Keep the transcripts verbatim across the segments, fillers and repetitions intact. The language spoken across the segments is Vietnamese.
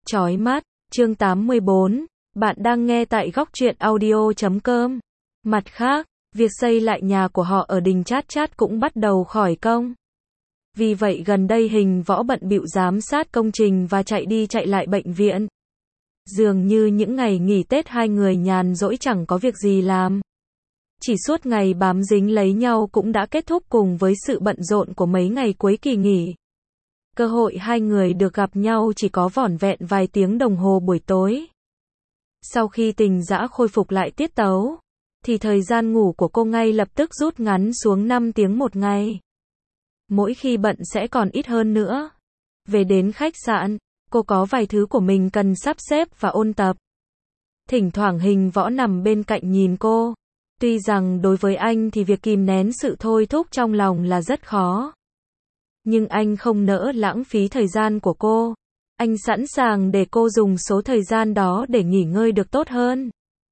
Chói mắt, chương tám mươi bốn, bạn đang nghe tại góc truyện audio chấm com. Mặt khác, việc xây lại nhà của họ ở đình Chát Chát cũng bắt đầu khỏi công. Vì vậy gần đây Hình Võ bận bịu giám sát công trình và chạy đi chạy lại bệnh viện. Dường như những ngày nghỉ Tết hai người nhàn rỗi chẳng có việc gì làm. Chỉ suốt ngày bám dính lấy nhau cũng đã kết thúc cùng với sự bận rộn của mấy ngày cuối kỳ nghỉ. Cơ hội hai người được gặp nhau chỉ có vỏn vẹn vài tiếng đồng hồ buổi tối. Sau khi Tình Dã khôi phục lại tiết tấu, thì thời gian ngủ của cô ngay lập tức rút ngắn xuống năm tiếng một ngày. Mỗi khi bận sẽ còn ít hơn nữa. Về đến khách sạn, cô có vài thứ của mình cần sắp xếp và ôn tập. Thỉnh thoảng Hình Võ nằm bên cạnh nhìn cô. Tuy rằng đối với anh thì việc kìm nén sự thôi thúc trong lòng là rất khó. Nhưng anh không nỡ lãng phí thời gian của cô. Anh sẵn sàng để cô dùng số thời gian đó để nghỉ ngơi được tốt hơn.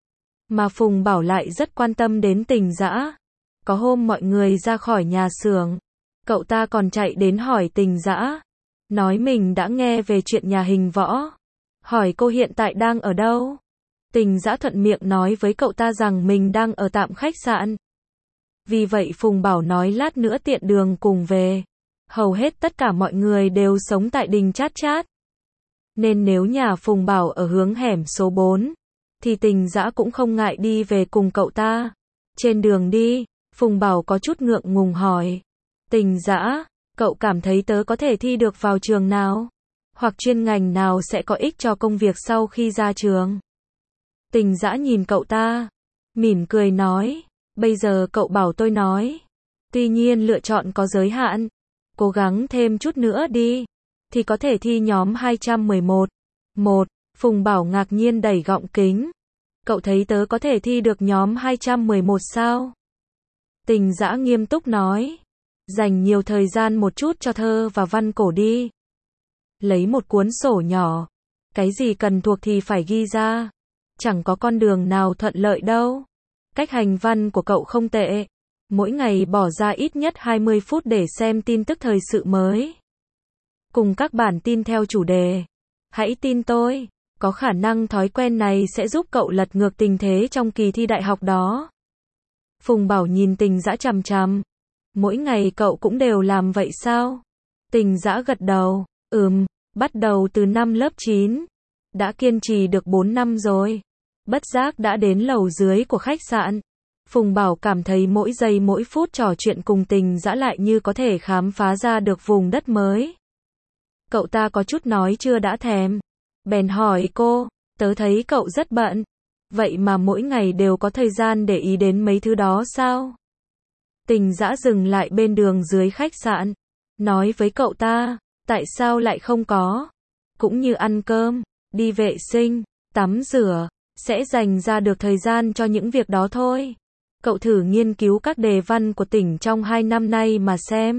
Mà Phùng Bảo lại rất quan tâm đến Tình Dã. Có hôm mọi người ra khỏi nhà xưởng, cậu ta còn chạy đến hỏi Tình Dã, nói mình đã nghe về chuyện nhà Hình Võ, hỏi cô hiện tại đang ở đâu. Tình Dã thuận miệng nói với cậu ta rằng mình đang ở tạm khách sạn. Vì vậy Phùng Bảo nói lát nữa tiện đường cùng về. Hầu hết tất cả mọi người đều sống tại đình Chát Chát. Nên nếu nhà Phùng Bảo ở hướng hẻm số bốn, thì Tình Dã cũng không ngại đi về cùng cậu ta. Trên đường đi, Phùng Bảo có chút ngượng ngùng hỏi. Tình Dã, cậu cảm thấy tớ có thể thi được vào trường nào? Hoặc chuyên ngành nào sẽ có ích cho công việc sau khi ra trường? Tình Dã nhìn cậu ta, mỉm cười nói, bây giờ cậu bảo tôi nói. Tuy nhiên lựa chọn có giới hạn. Cố gắng thêm chút nữa đi, thì có thể thi nhóm hai trăm mười một. Một, Phùng Bảo ngạc nhiên đẩy gọng kính. Cậu thấy tớ có thể thi được nhóm hai trăm mười một sao? Tình Dã nghiêm túc nói, dành nhiều thời gian một chút cho thơ và văn cổ đi. Lấy một cuốn sổ nhỏ, cái gì cần thuộc thì phải ghi ra. Chẳng có con đường nào thuận lợi đâu. Cách hành văn của cậu không tệ. Mỗi ngày bỏ ra ít nhất hai mươi phút để xem tin tức thời sự mới. Cùng các bản tin theo chủ đề. Hãy tin tôi, có khả năng thói quen này sẽ giúp cậu lật ngược tình thế trong kỳ thi đại học đó. Phùng Bảo nhìn Tình Dã chằm chằm. Mỗi ngày cậu cũng đều làm vậy sao? Tình Dã gật đầu, ừm, bắt đầu từ năm lớp chín. Đã kiên trì được bốn năm rồi. Bất giác đã đến lầu dưới của khách sạn. Phùng Bảo cảm thấy mỗi giây mỗi phút trò chuyện cùng Tình Dã lại như có thể khám phá ra được vùng đất mới. Cậu ta có chút nói chưa đã thèm. Bèn hỏi cô, tớ thấy cậu rất bận. Vậy mà mỗi ngày đều có thời gian để ý đến mấy thứ đó sao? Tình Dã dừng lại bên đường dưới khách sạn. Nói với cậu ta, tại sao lại không có? Cũng như ăn cơm, đi vệ sinh, tắm rửa, sẽ dành ra được thời gian cho những việc đó thôi. Cậu thử nghiên cứu các đề văn của Tỉnh trong hai năm nay mà xem.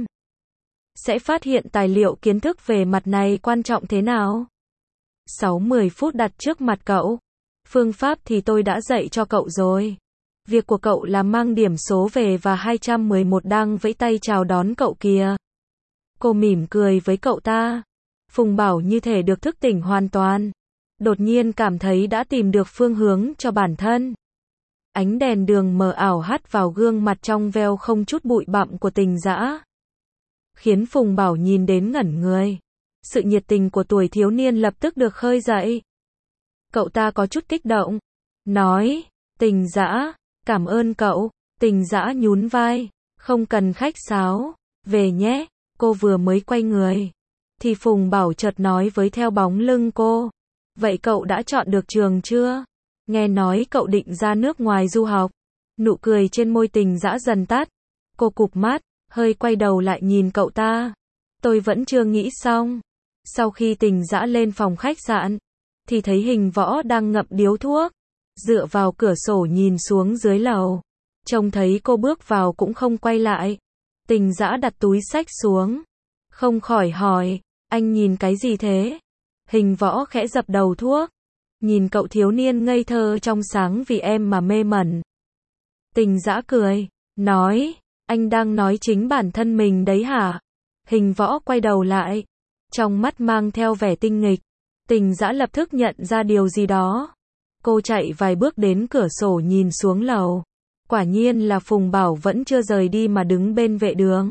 Sẽ phát hiện tài liệu kiến thức về mặt này quan trọng thế nào. sáu mười phút đặt trước mặt cậu. Phương pháp thì tôi đã dạy cho cậu rồi. Việc của cậu là mang điểm số về và hai trăm mười một đang vẫy tay chào đón cậu kìa. Cô mỉm cười với cậu ta. Phùng Bảo như thể được thức tỉnh hoàn toàn. Đột nhiên cảm thấy đã tìm được phương hướng cho bản thân. Ánh đèn đường mờ ảo hắt vào gương mặt trong veo không chút bụi bặm của Tình Dã. Khiến Phùng Bảo nhìn đến ngẩn người. Sự nhiệt tình của tuổi thiếu niên lập tức được khơi dậy. Cậu ta có chút kích động. Nói, Tình Dã, cảm ơn cậu. Tình Dã nhún vai. Không cần khách sáo. Về nhé. Cô vừa mới quay người. Thì Phùng Bảo chợt nói với theo bóng lưng cô. Vậy cậu đã chọn được trường chưa? Nghe nói cậu định ra nước ngoài du học. Nụ cười trên môi Tình Dã dần tắt. Cô cụp mắt, hơi quay đầu lại nhìn cậu ta. Tôi vẫn chưa nghĩ xong. Sau khi Tình Dã lên phòng khách sạn, thì thấy Hình Võ đang ngậm điếu thuốc. Dựa vào cửa sổ nhìn xuống dưới lầu. Trông thấy cô bước vào cũng không quay lại. Tình Dã đặt túi xách xuống. Không khỏi hỏi, anh nhìn cái gì thế? Hình Võ khẽ dập đầu thuốc. Nhìn cậu thiếu niên ngây thơ trong sáng vì em mà mê mẩn. Tình Dã cười, nói, anh đang nói chính bản thân mình đấy hả? Hình Võ quay đầu lại. Trong mắt mang theo vẻ tinh nghịch. Tình Dã lập tức nhận ra điều gì đó. Cô chạy vài bước đến cửa sổ nhìn xuống lầu. Quả nhiên là Phùng Bảo vẫn chưa rời đi mà đứng bên vệ đường.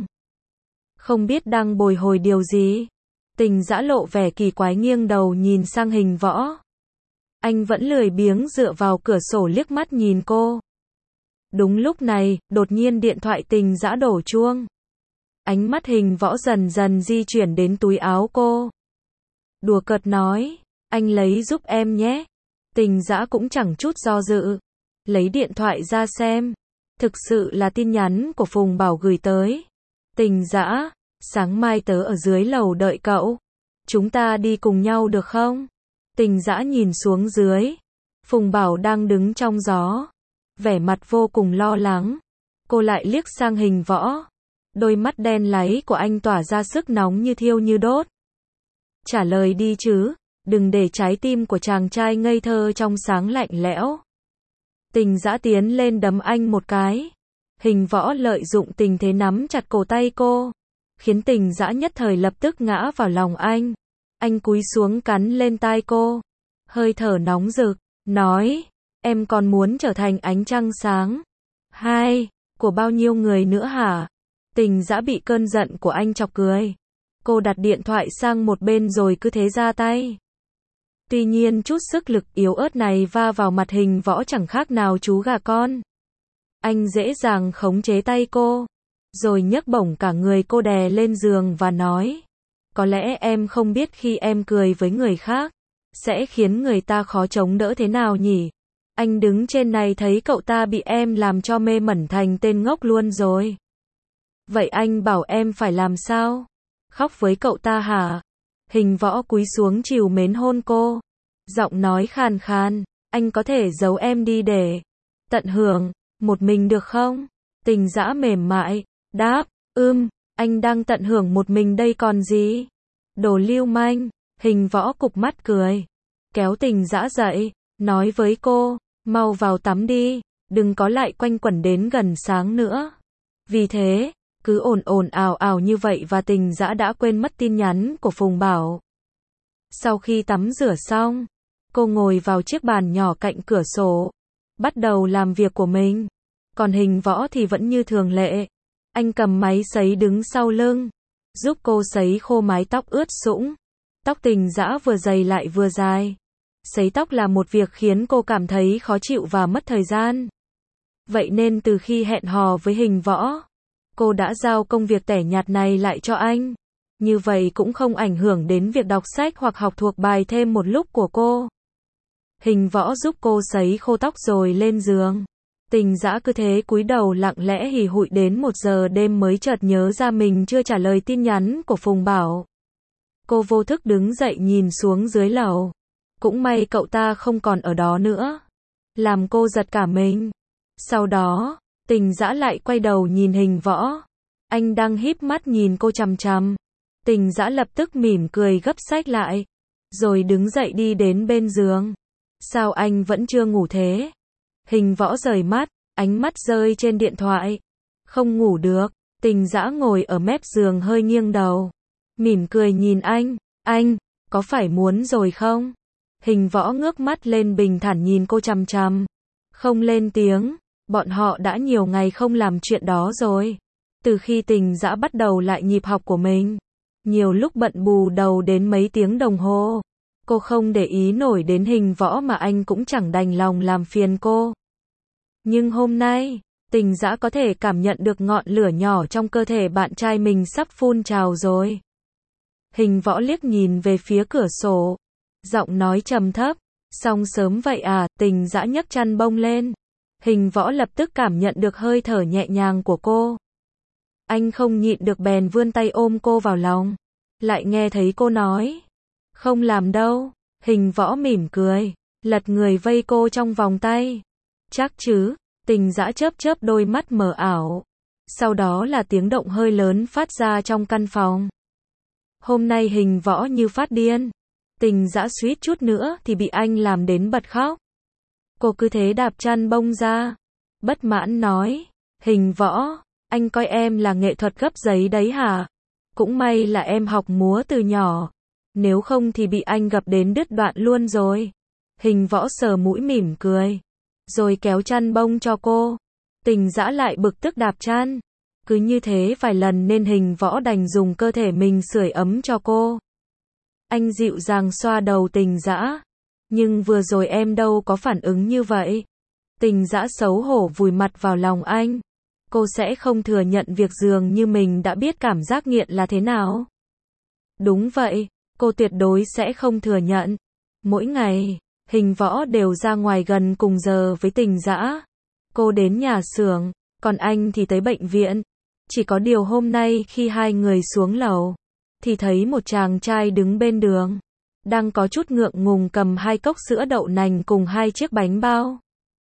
Không biết đang bồi hồi điều gì. Tình Dã lộ vẻ kỳ quái nghiêng đầu nhìn sang Hình Võ. Anh vẫn lười biếng dựa vào cửa sổ liếc mắt nhìn cô. Đúng lúc này, đột nhiên điện thoại Tình Dã đổ chuông. Ánh mắt Hình Võ dần dần di chuyển đến túi áo cô. Đùa cợt nói, anh lấy giúp em nhé. Tình Dã cũng chẳng chút do dự. Lấy điện thoại ra xem. Thực sự là tin nhắn của Phùng Bảo gửi tới. Tình Dã, sáng mai tớ ở dưới lầu đợi cậu. Chúng ta đi cùng nhau được không? Tình Dã nhìn xuống dưới. Phùng Bảo đang đứng trong gió. Vẻ mặt vô cùng lo lắng. Cô lại liếc sang Hình Võ. Đôi mắt đen láy của anh tỏa ra sức nóng như thiêu như đốt. Trả lời đi chứ, đừng để trái tim của chàng trai ngây thơ trong sáng lạnh lẽo. Tình Dã tiến lên đấm anh một cái. Hình Võ lợi dụng tình thế nắm chặt cổ tay cô, khiến Tình Dã nhất thời lập tức ngã vào lòng anh. Anh cúi xuống cắn lên tai cô, hơi thở nóng rực, nói, em còn muốn trở thành ánh trăng sáng. Hai, của bao nhiêu người nữa hả? Tình Dã bị cơn giận của anh chọc cười. Cô đặt điện thoại sang một bên rồi cứ thế ra tay. Tuy nhiên chút sức lực yếu ớt này va vào mặt Hình Võ chẳng khác nào chú gà con. Anh dễ dàng khống chế tay cô, rồi nhấc bổng cả người cô đè lên giường và nói, có lẽ em không biết khi em cười với người khác, sẽ khiến người ta khó chống đỡ thế nào nhỉ? Anh đứng trên này thấy cậu ta bị em làm cho mê mẩn thành tên ngốc luôn rồi. Vậy anh bảo em phải làm sao? Khóc với cậu ta hả? Hình Võ cúi xuống trìu mến hôn cô. Giọng nói khàn khàn, anh có thể giấu em đi để tận hưởng một mình được không? Tình Dã mềm mại, đáp, ưm, anh đang tận hưởng một mình đây còn gì? Đồ lưu manh. Hình Võ cụp mắt cười, kéo Tình Dã dậy, nói với cô, mau vào tắm đi, đừng có lại quanh quẩn đến gần sáng nữa. Vì thế, cứ ồn ồn ào ào như vậy và Tình Dã đã quên mất tin nhắn của Phùng Bảo. Sau khi tắm rửa xong, cô ngồi vào chiếc bàn nhỏ cạnh cửa sổ, bắt đầu làm việc của mình. Còn Hình Võ thì vẫn như thường lệ. Anh cầm máy sấy đứng sau lưng, giúp cô sấy khô mái tóc ướt sũng. Tóc Tình Dã vừa dày lại vừa dài. Sấy tóc là một việc khiến cô cảm thấy khó chịu và mất thời gian. Vậy nên từ khi hẹn hò với Hình Võ, cô đã giao công việc tẻ nhạt này lại cho anh. Như vậy cũng không ảnh hưởng đến việc đọc sách hoặc học thuộc bài thêm một lúc của cô. Hình Võ giúp cô sấy khô tóc rồi lên giường. Tình Dã cứ thế cúi đầu lặng lẽ hì hụi đến một giờ đêm mới chợt nhớ ra mình chưa trả lời tin nhắn của Phùng Bảo. Cô vô thức đứng dậy nhìn xuống dưới lầu. Cũng may cậu ta không còn ở đó nữa. Làm cô giật cả mình. Sau đó, Tình Dã lại quay đầu nhìn Hình Võ. Anh đang híp mắt nhìn cô chằm chằm. Tình Dã lập tức mỉm cười gấp sách lại, rồi đứng dậy đi đến bên giường. Sao anh vẫn chưa ngủ thế? Hình Võ rời mắt, ánh mắt rơi trên điện thoại. Không ngủ được. Tình Dã ngồi ở mép giường hơi nghiêng đầu, mỉm cười nhìn anh. Anh, có phải muốn rồi không? Hình Võ ngước mắt lên bình thản nhìn cô chằm chằm. Không lên tiếng. Bọn họ đã nhiều ngày không làm chuyện đó rồi. Từ khi Tình Dã bắt đầu lại nhịp học của mình, nhiều lúc bận bù đầu đến mấy tiếng đồng hồ. Cô không để ý nổi đến Hình Võ mà anh cũng chẳng đành lòng làm phiền cô. Nhưng hôm nay, Tình Dã có thể cảm nhận được ngọn lửa nhỏ trong cơ thể bạn trai mình sắp phun trào rồi. Hình Võ liếc nhìn về phía cửa sổ, giọng nói trầm thấp, xong sớm vậy à? Tình Dã nhấc chăn bông lên. Hình Võ lập tức cảm nhận được hơi thở nhẹ nhàng của cô. Anh không nhịn được bèn vươn tay ôm cô vào lòng. Lại nghe thấy cô nói, không làm đâu. Hình Võ mỉm cười, lật người vây cô trong vòng tay. Chắc chứ? Tình Dã chớp chớp đôi mắt mờ ảo. Sau đó là tiếng động hơi lớn phát ra trong căn phòng. Hôm nay Hình Võ như phát điên. Tình Dã suýt chút nữa thì bị anh làm đến bật khóc. Cô cứ thế đạp chăn bông ra, bất mãn nói, Hình Võ, anh coi em là nghệ thuật gấp giấy đấy hả? Cũng may là em học múa từ nhỏ, Nếu không thì bị anh gặp đến đứt đoạn luôn rồi. Hình Võ sờ mũi mỉm cười, rồi kéo chăn bông cho cô. Tình Dã lại bực tức đạp chăn. Cứ như thế vài lần nên Hình Võ đành dùng cơ thể mình sưởi ấm cho cô. Anh dịu dàng xoa đầu Tình Dã. Nhưng vừa rồi em đâu có phản ứng như vậy. Tình Dã xấu hổ vùi mặt vào lòng anh. Cô sẽ không thừa nhận việc dường như mình đã biết cảm giác nghiện là thế nào. Đúng vậy, cô tuyệt đối sẽ không thừa nhận. Mỗi ngày, Hình Võ đều ra ngoài gần cùng giờ với Tình Dã. Cô đến nhà xưởng, còn anh thì tới bệnh viện. Chỉ có điều hôm nay khi hai người xuống lầu, thì thấy một chàng trai đứng bên đường, đang có chút ngượng ngùng cầm hai cốc sữa đậu nành cùng hai chiếc bánh bao.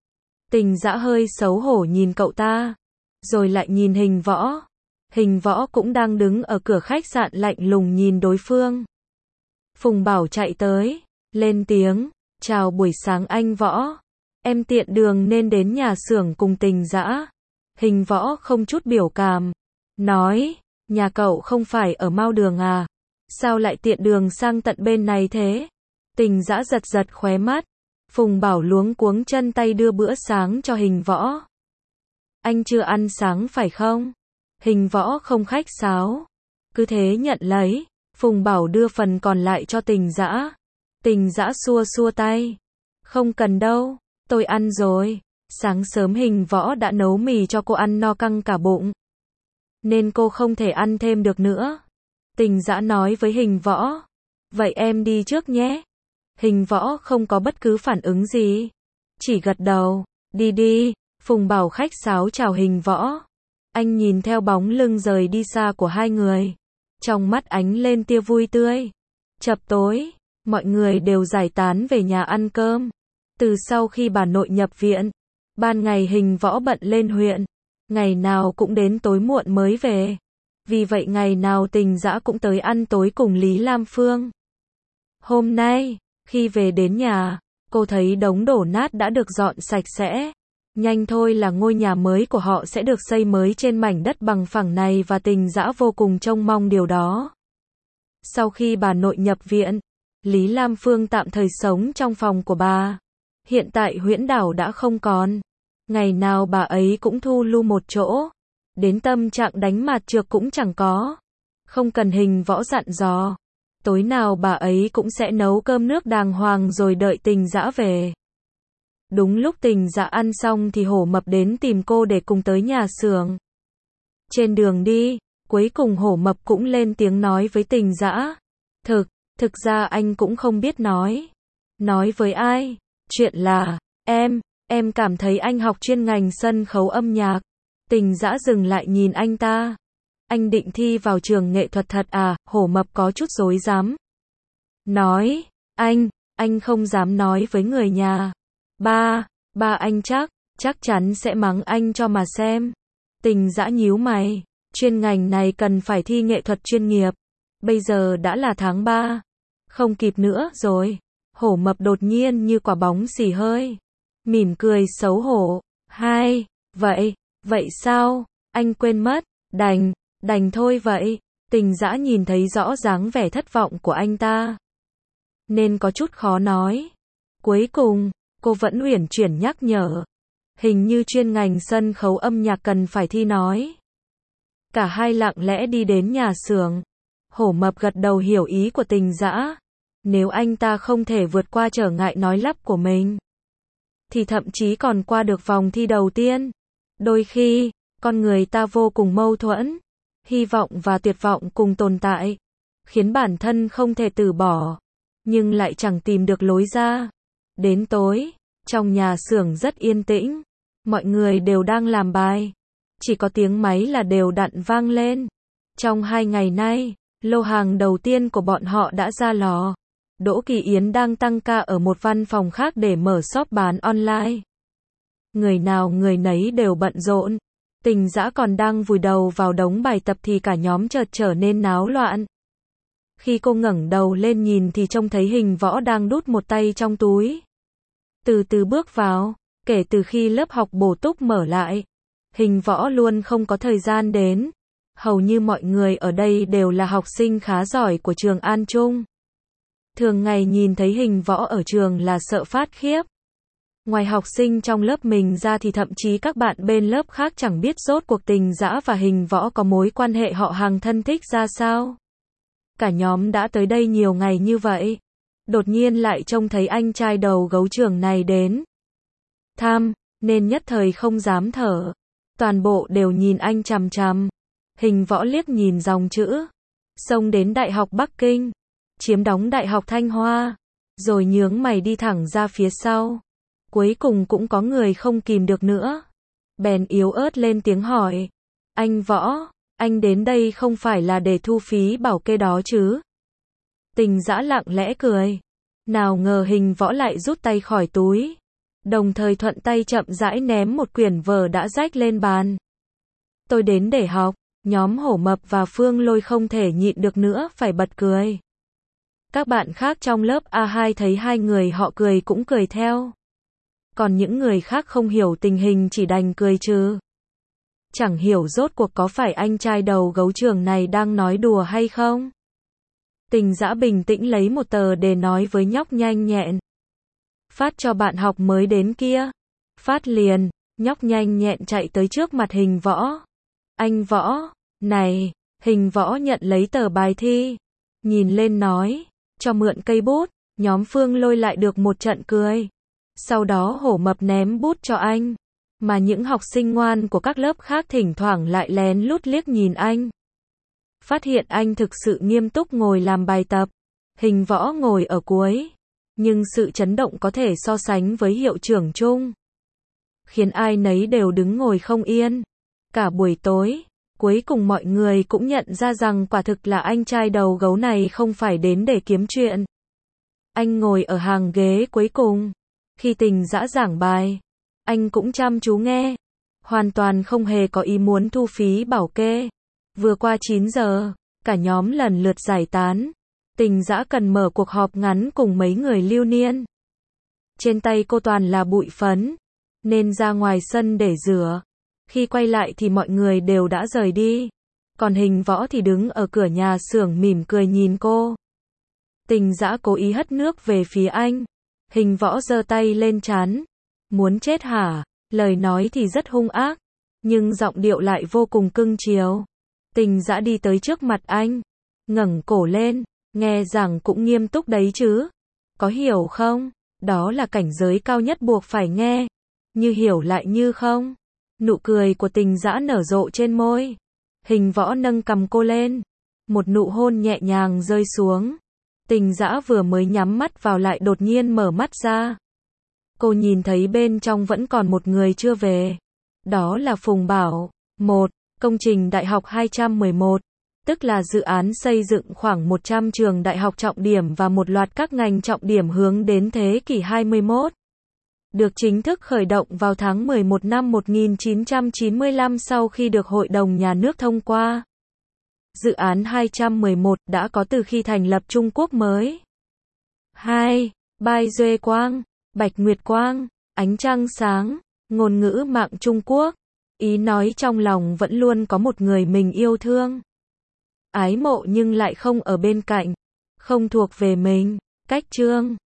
Tình Dã hơi xấu hổ nhìn cậu ta, rồi lại nhìn Hình Võ. Hình Võ cũng đang đứng ở cửa khách sạn lạnh lùng nhìn đối phương. Phùng Bảo chạy tới, lên tiếng, chào buổi sáng anh Võ. Em tiện đường nên đến nhà xưởng cùng Tình Dã. Hình Võ không chút biểu cảm, nói, nhà cậu không phải ở Mao Đường à? Sao lại tiện đường sang tận bên này thế? Tình Dã giật giật khóe mắt. Phùng Bảo luống cuống chân tay đưa bữa sáng cho Hình Võ. Anh chưa ăn sáng phải không? Hình Võ không khách sáo, cứ thế nhận lấy. Phùng Bảo đưa phần còn lại cho Tình Dã. Tình Dã xua xua tay. Không cần đâu, tôi ăn rồi. Sáng sớm Hình Võ đã nấu mì cho cô ăn no căng cả bụng, nên cô không thể ăn thêm được nữa. Tình Dã nói với Hình Võ. Vậy em đi trước nhé. Hình Võ không có bất cứ phản ứng gì, chỉ gật đầu. Đi đi. Phùng Bảo khách sáo chào Hình Võ. Anh nhìn theo bóng lưng rời đi xa của hai người, trong mắt ánh lên tia vui tươi. Chập tối, mọi người đều giải tán về nhà ăn cơm. Từ sau khi bà nội nhập viện, ban ngày Hình Võ bận lên huyện, ngày nào cũng đến tối muộn mới về. Vì vậy ngày nào Tình Dã cũng tới ăn tối cùng Lý Lam Phương. Hôm nay, khi về đến nhà, cô thấy đống đổ nát đã được dọn sạch sẽ. Nhanh thôi là ngôi nhà mới của họ sẽ được xây mới trên mảnh đất bằng phẳng này và Tình Dã vô cùng trông mong điều đó. Sau khi bà nội nhập viện, Lý Lam Phương tạm thời sống trong phòng của bà. Hiện tại Huyễn Đảo đã không còn. Ngày nào bà ấy cũng thu lưu một chỗ. Đến tâm trạng đánh mạt trược cũng chẳng có. Không cần Hình Võ dặn dò. Tối nào bà ấy cũng sẽ nấu cơm nước đàng hoàng rồi đợi Tình Dã về. Đúng lúc Tình Dã ăn xong thì Hổ Mập đến tìm cô để cùng tới nhà xưởng. Trên đường đi, cuối cùng Hổ Mập cũng lên tiếng nói với Tình Dã. Thực, thực ra anh cũng không biết nói. Nói với ai? Chuyện là, em, em cảm thấy anh học chuyên ngành sân khấu âm nhạc. Tình Dã dừng lại nhìn anh ta. Anh định thi vào trường nghệ thuật thật à? Hổ Mập có chút rối rắm. Nói, anh, anh không dám nói với người nhà. Ba, ba anh chắc, chắc chắn sẽ mắng anh cho mà xem. Tình Dã nhíu mày, chuyên ngành này cần phải thi nghệ thuật chuyên nghiệp. Bây giờ đã là tháng ba, không kịp nữa rồi. Hổ Mập đột nhiên như quả bóng xì hơi, mỉm cười xấu hổ. Hai, vậy, vậy sao? Anh quên mất, đành, đành thôi vậy. Tình Dã nhìn thấy rõ dáng vẻ thất vọng của anh ta, nên có chút khó nói. Cuối cùng, cô vẫn uyển chuyển nhắc nhở. Hình như chuyên ngành sân khấu âm nhạc cần phải thi nói. Cả hai lặng lẽ đi đến nhà xưởng. Hổ Mập gật đầu hiểu ý của Tình Dã. Nếu anh ta không thể vượt qua trở ngại nói lắp của mình, thì thậm chí còn qua được vòng thi đầu tiên. Đôi khi, con người ta vô cùng mâu thuẫn. Hy vọng và tuyệt vọng cùng tồn tại, khiến bản thân không thể từ bỏ, nhưng lại chẳng tìm được lối ra. Đến tối, trong nhà xưởng rất yên tĩnh. Mọi người đều đang làm bài. Chỉ có tiếng máy là đều đặn vang lên. Trong hai ngày nay, lô hàng đầu tiên của bọn họ đã ra lò. Đỗ Kỳ Yến đang tăng ca ở một văn phòng khác để mở shop bán online. Người nào người nấy đều bận rộn. Tình Dã còn đang vùi đầu vào đống bài tập thì cả nhóm chợt trở nên náo loạn. Khi cô ngẩng đầu lên nhìn thì trông thấy Hình Võ đang đút một tay trong túi. Từ từ bước vào, kể từ khi lớp học bổ túc mở lại, Hình Võ luôn không có thời gian đến. Hầu như mọi người ở đây đều là học sinh khá giỏi của trường An Trung. Thường ngày nhìn thấy Hình Võ ở trường là sợ phát khiếp. Ngoài học sinh trong lớp mình ra thì thậm chí các bạn bên lớp khác chẳng biết rốt cuộc Tình Dã và Hình Võ có mối quan hệ họ hàng thân thích ra sao. Cả nhóm đã tới đây nhiều ngày như vậy. Đột nhiên lại trông thấy anh trai đầu gấu trường này đến thăm, nên nhất thời không dám thở. Toàn bộ đều nhìn anh chằm chằm. Hình Võ liếc nhìn dòng chữ. Xông đến Đại học Bắc Kinh. Chiếm đóng Đại học Thanh Hoa. Rồi nhướng mày đi thẳng ra phía sau. Cuối cùng cũng có người không kìm được nữa. Bèn yếu ớt lên tiếng hỏi. Anh Võ, anh đến đây không phải là để thu phí bảo kê đó chứ? Tình Dã lặng lẽ cười. Nào ngờ Hình Võ lại rút tay khỏi túi. Đồng thời thuận tay chậm rãi ném một quyển vở đã rách lên bàn. Tôi đến để học. Nhóm Hổ Mập và Phương Lôi không thể nhịn được nữa phải bật cười. Các bạn khác trong lớp A hai thấy hai người họ cười cũng cười theo. Còn những người khác không hiểu tình hình chỉ đành cười trừ. Chẳng hiểu rốt cuộc có phải anh trai đầu gấu trường này đang nói đùa hay không? Tình Dã bình tĩnh lấy một tờ để nói với nhóc nhanh nhẹn. Phát cho bạn học mới đến kia. Phát liền, nhóc nhanh nhẹn chạy tới trước mặt Hình Võ. Anh Võ, này, Hình Võ nhận lấy tờ bài thi. Nhìn lên nói, cho mượn cây bút, nhóm Phương Lôi lại được một trận cười. Sau đó Hổ Mập ném bút cho anh. Mà những học sinh ngoan của các lớp khác thỉnh thoảng lại lén lút liếc nhìn anh. Phát hiện anh thực sự nghiêm túc ngồi làm bài tập. Hình Võ ngồi ở cuối. Nhưng sự chấn động có thể so sánh với hiệu trưởng chung. Khiến ai nấy đều đứng ngồi không yên. Cả buổi tối, cuối cùng mọi người cũng nhận ra rằng quả thực là anh trai đầu gấu này không phải đến để kiếm chuyện. Anh ngồi ở hàng ghế cuối cùng. Khi Tình Dã giảng bài, anh cũng chăm chú nghe. Hoàn toàn không hề có ý muốn thu phí bảo kê. Vừa qua chín giờ, cả nhóm lần lượt giải tán. Tình Dã cần mở cuộc họp ngắn cùng mấy người lưu niên. Trên tay cô toàn là bụi phấn, nên ra ngoài sân để rửa. Khi quay lại thì mọi người đều đã rời đi. Còn Hình Võ thì đứng ở cửa nhà xưởng mỉm cười nhìn cô. Tình Dã cố ý hất nước về phía anh. Hình Võ giơ tay lên trán. Muốn chết hả? Lời nói thì rất hung ác, nhưng giọng điệu lại vô cùng cưng chiều. Tình Dã đi tới trước mặt anh, ngẩng cổ lên, nghe rằng cũng nghiêm túc đấy chứ. Có hiểu không? Đó là cảnh giới cao nhất buộc phải nghe. Như hiểu lại như không. Nụ cười của Tình Dã nở rộ trên môi. Hình Võ nâng cầm cô lên. Một nụ hôn nhẹ nhàng rơi xuống. Tình Dã vừa mới nhắm mắt vào lại đột nhiên mở mắt ra. Cô nhìn thấy bên trong vẫn còn một người chưa về. Đó là Phùng Bảo. Một, công trình Đại học hai trăm mười một, tức là dự án xây dựng khoảng một trăm trường đại học trọng điểm và một loạt các ngành trọng điểm hướng đến thế kỷ hai mươi mốt. Được chính thức khởi động vào tháng mười một năm một nghìn chín trăm chín mươi lăm sau khi được Hội đồng Nhà nước thông qua. Dự án hai trăm mười một đã có từ khi thành lập Trung Quốc mới. hai. Bai Duy Quang, Bạch Nguyệt Quang, ánh trăng sáng, ngôn ngữ mạng Trung Quốc. Ý nói trong lòng vẫn luôn có một người mình yêu thương. Ái mộ nhưng lại không ở bên cạnh. Không thuộc về mình. Cách chương